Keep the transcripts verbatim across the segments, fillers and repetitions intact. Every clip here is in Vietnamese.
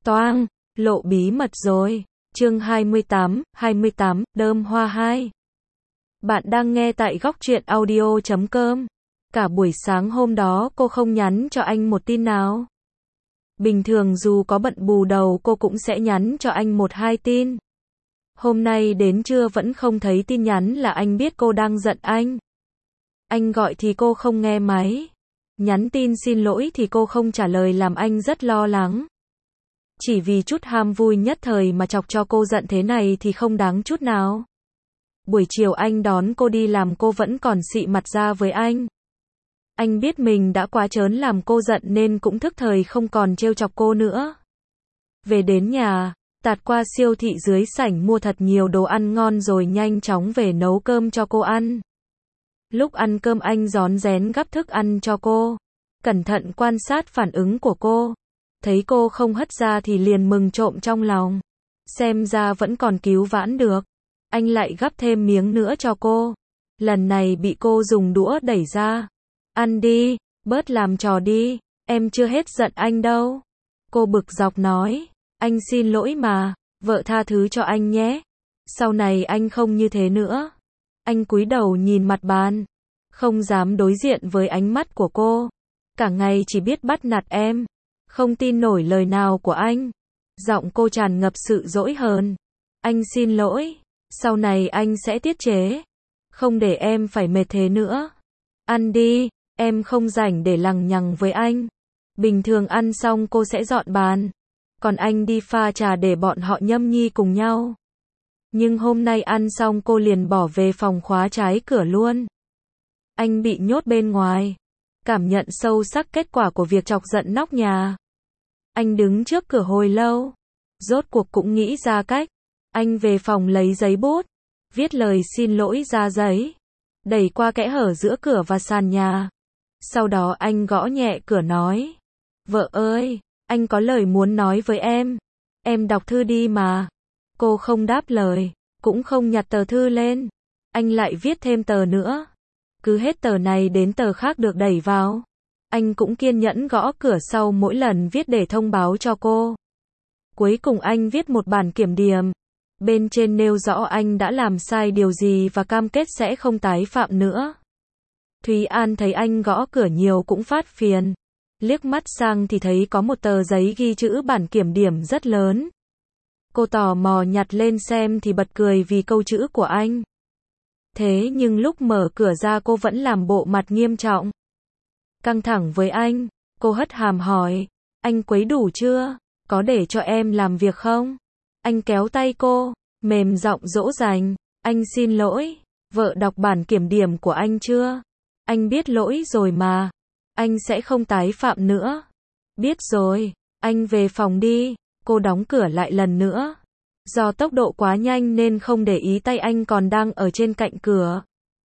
Toang, lộ bí mật rồi. Chương hai mươi tám, hai mươi tám, đơm hoa hai. Bạn đang nghe tại góc truyện audio chấm com. Cả buổi sáng hôm đó cô không nhắn cho anh một tin nào. Bình thường dù có bận bù đầu cô cũng sẽ nhắn cho anh một hai tin. Hôm nay đến trưa vẫn không thấy tin nhắn là anh biết cô đang giận anh. Anh gọi thì cô không nghe máy. Nhắn tin xin lỗi thì cô không trả lời làm anh rất lo lắng. Chỉ vì chút ham vui nhất thời mà chọc cho cô giận thế này thì không đáng chút nào. Buổi chiều anh đón cô đi làm cô vẫn còn xị mặt ra với anh. Anh biết mình đã quá trớn làm cô giận nên cũng thức thời không còn trêu chọc cô nữa. Về đến nhà, tạt qua siêu thị dưới sảnh mua thật nhiều đồ ăn ngon rồi nhanh chóng về nấu cơm cho cô ăn. Lúc ăn cơm anh rón rén gắp thức ăn cho cô, cẩn thận quan sát phản ứng của cô. Thấy cô không hất ra thì liền mừng trộm trong lòng. Xem ra vẫn còn cứu vãn được. Anh lại gắp thêm miếng nữa cho cô. Lần này bị cô dùng đũa đẩy ra. Ăn đi, bớt làm trò đi, em chưa hết giận anh đâu. Cô bực dọc nói, anh xin lỗi mà, vợ tha thứ cho anh nhé. Sau này anh không như thế nữa. Anh cúi đầu nhìn mặt bàn, không dám đối diện với ánh mắt của cô. Cả ngày chỉ biết bắt nạt em. Không tin nổi lời nào của anh. Giọng cô tràn ngập sự dỗi hờn. Anh xin lỗi, sau này anh sẽ tiết chế. Không để em phải mệt thế nữa. Ăn đi, em không rảnh để lằng nhằng với anh. Bình thường ăn xong cô sẽ dọn bàn. Còn anh đi pha trà để bọn họ nhâm nhi cùng nhau. Nhưng hôm nay ăn xong cô liền bỏ về phòng khóa trái cửa luôn. Anh bị nhốt bên ngoài. Cảm nhận sâu sắc kết quả của việc chọc giận nóc nhà. Anh đứng trước cửa hồi lâu. Rốt cuộc cũng nghĩ ra cách. Anh về phòng lấy giấy bút. Viết lời xin lỗi ra giấy. Đẩy qua kẽ hở giữa cửa và sàn nhà. Sau đó anh gõ nhẹ cửa nói. Vợ ơi, anh có lời muốn nói với em. Em đọc thư đi mà. Cô không đáp lời. Cũng không nhặt tờ thư lên. Anh lại viết thêm tờ nữa. Cứ hết tờ này đến tờ khác được đẩy vào. Anh cũng kiên nhẫn gõ cửa sau mỗi lần viết để thông báo cho cô. Cuối cùng anh viết một bản kiểm điểm. Bên trên nêu rõ anh đã làm sai điều gì và cam kết sẽ không tái phạm nữa. Thúy An thấy anh gõ cửa nhiều cũng phát phiền. Liếc mắt sang thì thấy có một tờ giấy ghi chữ bản kiểm điểm rất lớn. Cô tò mò nhặt lên xem thì bật cười vì câu chữ của anh. Thế nhưng lúc mở cửa ra cô vẫn làm bộ mặt nghiêm trọng. Căng thẳng với anh, cô hất hàm hỏi, anh quấy đủ chưa? Có để cho em làm việc không? Anh kéo tay cô, mềm giọng dỗ dành, anh xin lỗi, vợ đọc bản kiểm điểm của anh chưa? Anh biết lỗi rồi mà, anh sẽ không tái phạm nữa. Biết rồi, anh về phòng đi, cô đóng cửa lại lần nữa. Do tốc độ quá nhanh nên không để ý tay anh còn đang ở trên cạnh cửa.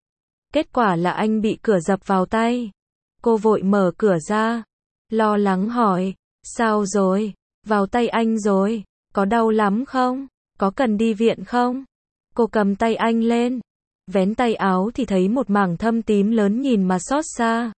Kết quả là anh bị cửa dập vào tay. Cô vội mở cửa ra, lo lắng hỏi, sao rồi, vào tay anh rồi, có đau lắm không, có cần đi viện không? Cô cầm tay anh lên, vén tay áo thì thấy một mảng thâm tím lớn nhìn mà xót xa.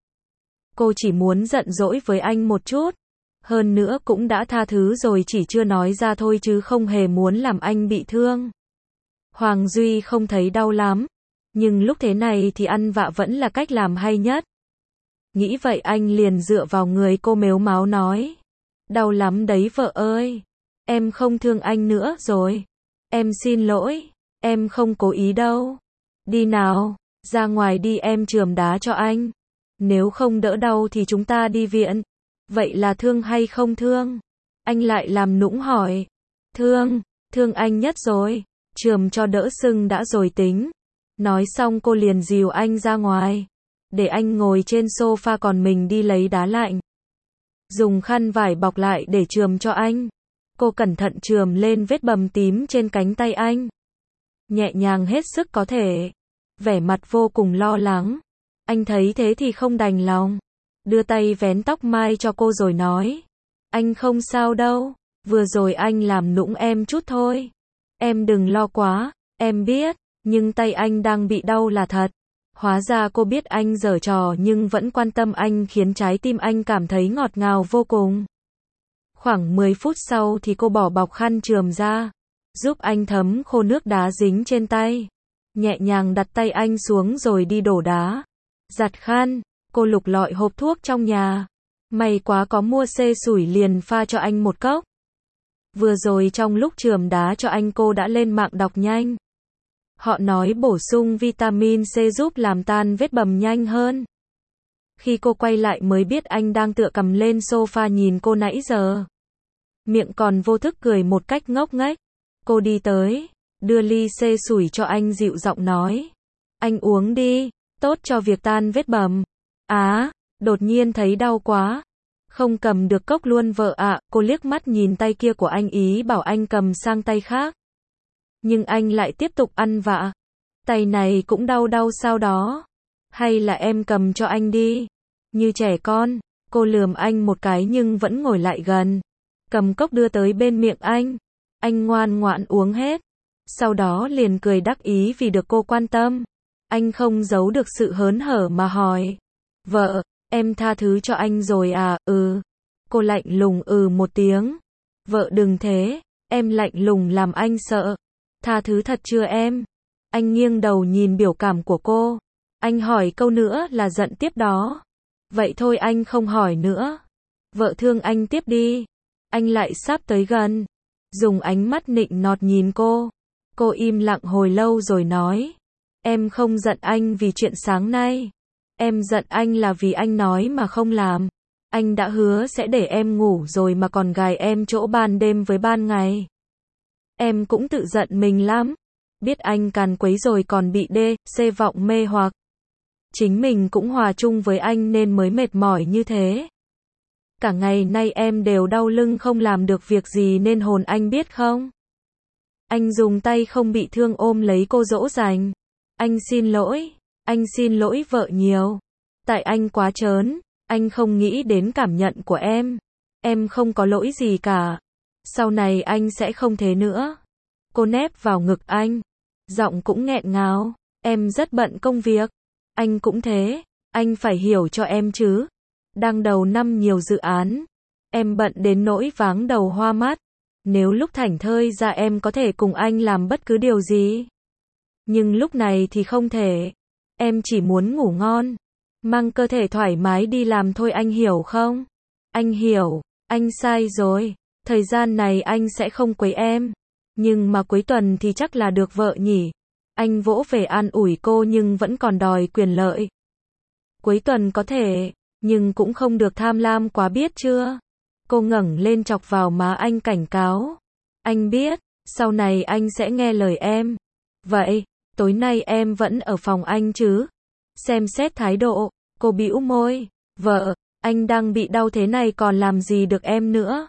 Cô chỉ muốn giận dỗi với anh một chút, hơn nữa cũng đã tha thứ rồi chỉ chưa nói ra thôi chứ không hề muốn làm anh bị thương. Hoàng Duy không thấy đau lắm, nhưng lúc thế này thì ăn vạ vẫn là cách làm hay nhất. Nghĩ vậy anh liền dựa vào người cô mếu máo nói. Đau lắm đấy vợ ơi. Em không thương anh nữa rồi. Em xin lỗi. Em không cố ý đâu. Đi nào. Ra ngoài đi em chườm đá cho anh. Nếu không đỡ đau thì chúng ta đi viện. Vậy là thương hay không thương? Anh lại làm nũng hỏi. Thương. Thương anh nhất rồi. Chườm cho đỡ sưng đã rồi tính. Nói xong cô liền dìu anh ra ngoài. Để anh ngồi trên sofa còn mình đi lấy đá lạnh. Dùng khăn vải bọc lại để chườm cho anh. Cô cẩn thận chườm lên vết bầm tím trên cánh tay anh. Nhẹ nhàng hết sức có thể. Vẻ mặt vô cùng lo lắng. Anh thấy thế thì không đành lòng. Đưa tay vén tóc mai cho cô rồi nói. Anh không sao đâu. Vừa rồi anh làm nũng em chút thôi. Em đừng lo quá. Em biết. Nhưng tay anh đang bị đau là thật. Hóa ra cô biết anh giở trò nhưng vẫn quan tâm anh khiến trái tim anh cảm thấy ngọt ngào vô cùng. Khoảng mười phút sau thì cô bỏ bọc khăn chườm ra, giúp anh thấm khô nước đá dính trên tay. Nhẹ nhàng đặt tay anh xuống rồi đi đổ đá. Giặt khăn, cô lục lọi hộp thuốc trong nhà. May quá có mua xê sủi liền pha cho anh một cốc. Vừa rồi trong lúc chườm đá cho anh cô đã lên mạng đọc nhanh. Họ nói bổ sung vitamin C giúp làm tan vết bầm nhanh hơn. Khi cô quay lại mới biết anh đang tựa cầm lên sofa nhìn cô nãy giờ. Miệng còn vô thức cười một cách ngốc nghếch. Cô đi tới, đưa ly xê sủi cho anh dịu giọng nói. Anh uống đi, tốt cho việc tan vết bầm. Á, đột nhiên thấy đau quá. Không cầm được cốc luôn vợ ạ, cô liếc mắt nhìn tay kia của anh ý bảo anh cầm sang tay khác. Nhưng anh lại tiếp tục ăn vạ. Tay này cũng đau đau sao đó. Hay là em cầm cho anh đi. Như trẻ con, cô lườm anh một cái nhưng vẫn ngồi lại gần. Cầm cốc đưa tới bên miệng anh. Anh ngoan ngoãn uống hết. Sau đó liền cười đắc ý vì được cô quan tâm. Anh không giấu được sự hớn hở mà hỏi. Vợ, em tha thứ cho anh rồi à? Ừ. Cô lạnh lùng ừ một tiếng. Vợ đừng thế, em lạnh lùng làm anh sợ. Tha thứ thật chưa em? Anh nghiêng đầu nhìn biểu cảm của cô. Anh hỏi câu nữa là giận tiếp đó. Vậy thôi anh không hỏi nữa. Vợ thương anh tiếp đi. Anh lại sắp tới gần. Dùng ánh mắt nịnh nọt nhìn cô. Cô im lặng hồi lâu rồi nói. Em không giận anh vì chuyện sáng nay. Em giận anh là vì anh nói mà không làm. Anh đã hứa sẽ để em ngủ rồi mà còn gài em chỗ ban đêm với ban ngày. Em cũng tự giận mình lắm. Biết anh càn quấy rồi còn bị đê, xê vọng mê hoặc. Chính mình cũng hòa chung với anh nên mới mệt mỏi như thế. Cả ngày nay em đều đau lưng không làm được việc gì nên hồn anh biết không? Anh dùng tay không bị thương ôm lấy cô dỗ dành. Anh xin lỗi. Anh xin lỗi vợ nhiều. Tại anh quá trớn. Anh không nghĩ đến cảm nhận của em. Em không có lỗi gì cả. Sau này anh sẽ không thế nữa. Cô nép vào ngực anh. Giọng cũng nghẹn ngào. Em rất bận công việc. Anh cũng thế. Anh phải hiểu cho em chứ. Đang đầu năm nhiều dự án. Em bận đến nỗi váng đầu hoa mắt. Nếu lúc thảnh thơi ra em có thể cùng anh làm bất cứ điều gì. Nhưng lúc này thì không thể. Em chỉ muốn ngủ ngon. Mang cơ thể thoải mái đi làm thôi anh hiểu không? Anh hiểu. Anh sai rồi. Thời gian này anh sẽ không quấy em. Nhưng mà cuối tuần thì chắc là được vợ nhỉ. Anh vỗ về an ủi cô nhưng vẫn còn đòi quyền lợi. Cuối tuần có thể, nhưng cũng không được tham lam quá biết chưa? Cô ngẩng lên chọc vào má anh cảnh cáo. Anh biết, sau này anh sẽ nghe lời em. Vậy, tối nay em vẫn ở phòng anh chứ? Xem xét thái độ, cô bĩu môi. Vợ, anh đang bị đau thế này còn làm gì được em nữa?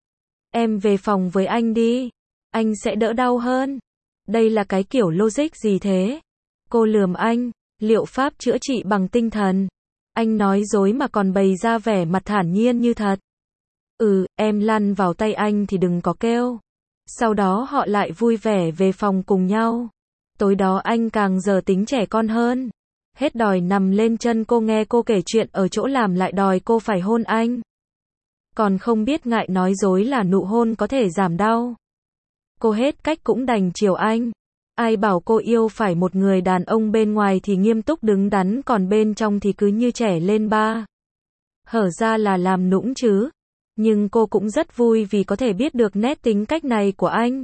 Em về phòng với anh đi. Anh sẽ đỡ đau hơn. Đây là cái kiểu logic gì thế? Cô lườm anh. Liệu pháp chữa trị bằng tinh thần. Anh nói dối mà còn bày ra vẻ mặt thản nhiên như thật. Ừ, em lăn vào tay anh thì đừng có kêu. Sau đó họ lại vui vẻ về phòng cùng nhau. Tối đó anh càng giờ tính trẻ con hơn. Hết đòi nằm lên chân cô nghe cô kể chuyện ở chỗ làm lại đòi cô phải hôn anh. Còn không biết ngại nói dối là nụ hôn có thể giảm đau. Cô hết cách cũng đành chiều anh. Ai bảo cô yêu phải một người đàn ông bên ngoài thì nghiêm túc đứng đắn còn bên trong thì cứ như trẻ lên ba. Hở ra là làm nũng chứ. Nhưng cô cũng rất vui vì có thể biết được nét tính cách này của anh.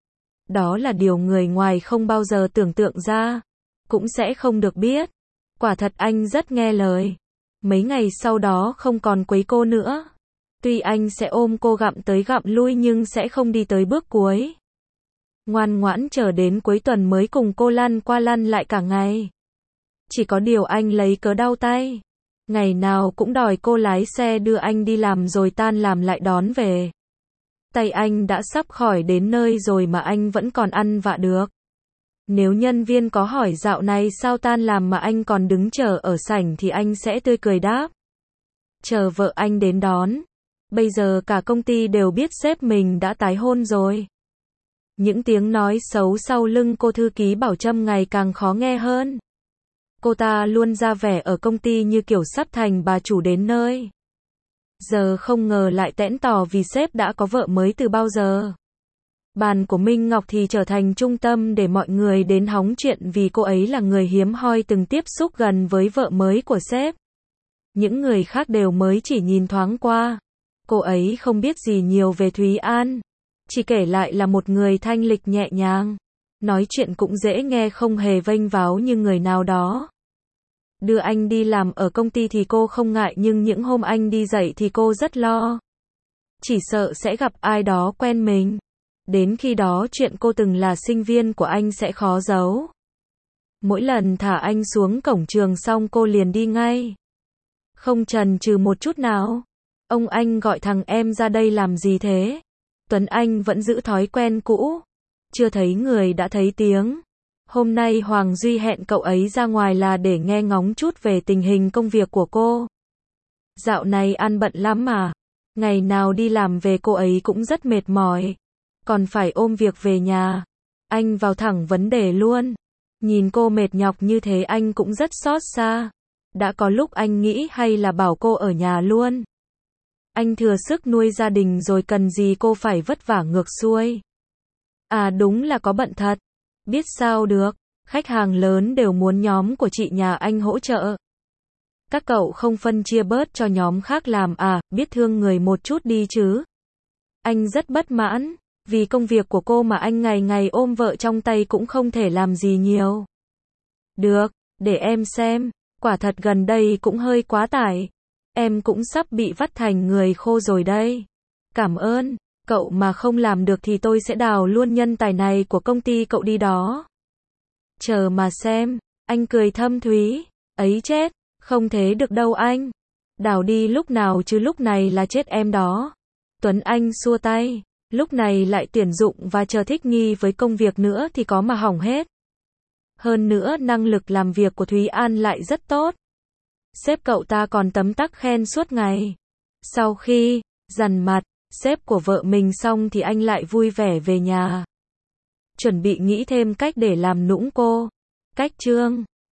Đó là điều người ngoài không bao giờ tưởng tượng ra. Cũng sẽ không được biết. Quả thật anh rất nghe lời. Mấy ngày sau đó không còn quấy cô nữa. Tuy anh sẽ ôm cô gặm tới gặm lui nhưng sẽ không đi tới bước cuối. Ngoan ngoãn chờ đến cuối tuần mới cùng cô lăn qua lăn lại cả ngày. Chỉ có điều anh lấy cớ đau tay. Ngày nào cũng đòi cô lái xe đưa anh đi làm rồi tan làm lại đón về. Tay anh đã sắp khỏi đến nơi rồi mà anh vẫn còn ăn vạ được. Nếu nhân viên có hỏi dạo này sao tan làm mà anh còn đứng chờ ở sảnh thì anh sẽ tươi cười đáp. Chờ vợ anh đến đón. Bây giờ cả công ty đều biết sếp mình đã tái hôn rồi. Những tiếng nói xấu sau lưng cô thư ký Bảo Trâm ngày càng khó nghe hơn. Cô ta luôn ra vẻ ở công ty như kiểu sắp thành bà chủ đến nơi. Giờ không ngờ lại tẽn tỏ vì sếp đã có vợ mới từ bao giờ. Bàn của Minh Ngọc thì trở thành trung tâm để mọi người đến hóng chuyện vì cô ấy là người hiếm hoi từng tiếp xúc gần với vợ mới của sếp. Những người khác đều mới chỉ nhìn thoáng qua. Cô ấy không biết gì nhiều về Thúy An. Chỉ kể lại là một người thanh lịch nhẹ nhàng. Nói chuyện cũng dễ nghe, không hề vênh váo như người nào đó. Đưa anh đi làm ở công ty thì cô không ngại, nhưng những hôm anh đi dạy thì cô rất lo. Chỉ sợ sẽ gặp ai đó quen mình. Đến khi đó chuyện cô từng là sinh viên của anh sẽ khó giấu. Mỗi lần thả anh xuống cổng trường xong cô liền đi ngay. Không chần chừ một chút nào. Ông anh gọi thằng em ra đây làm gì thế? Tuấn Anh vẫn giữ thói quen cũ. Chưa thấy người đã thấy tiếng. Hôm nay Hoàng Duy hẹn cậu ấy ra ngoài là để nghe ngóng chút về tình hình công việc của cô. Dạo này ăn bận lắm mà. Ngày nào đi làm về cô ấy cũng rất mệt mỏi. Còn phải ôm việc về nhà. Anh vào thẳng vấn đề luôn. Nhìn cô mệt nhọc như thế anh cũng rất xót xa. Đã có lúc anh nghĩ hay là bảo cô ở nhà luôn. Anh thừa sức nuôi gia đình rồi, cần gì cô phải vất vả ngược xuôi. À đúng là có bận thật. Biết sao được, khách hàng lớn đều muốn nhóm của chị nhà anh hỗ trợ. Các cậu không phân chia bớt cho nhóm khác làm à, biết thương người một chút đi chứ. Anh rất bất mãn, vì công việc của cô mà anh ngày ngày ôm vợ trong tay cũng không thể làm gì nhiều. Được, để em xem, quả thật gần đây cũng hơi quá tải. Em cũng sắp bị vắt thành người khô rồi đây. Cảm ơn, cậu mà không làm được thì tôi sẽ đào luôn nhân tài này của công ty cậu đi đó. Chờ mà xem, anh cười thâm thúy. Ấy chết, không thế được đâu anh. Đào đi lúc nào chứ lúc này là chết em đó. Tuấn Anh xua tay, lúc này lại tuyển dụng và chờ thích nghi với công việc nữa thì có mà hỏng hết. Hơn nữa năng lực làm việc của Thúy An lại rất tốt. Sếp cậu ta còn tấm tắc khen suốt ngày. Sau khi dằn mặt sếp của vợ mình xong thì anh lại vui vẻ về nhà. Chuẩn bị nghĩ thêm cách để làm nũng cô. Cách chương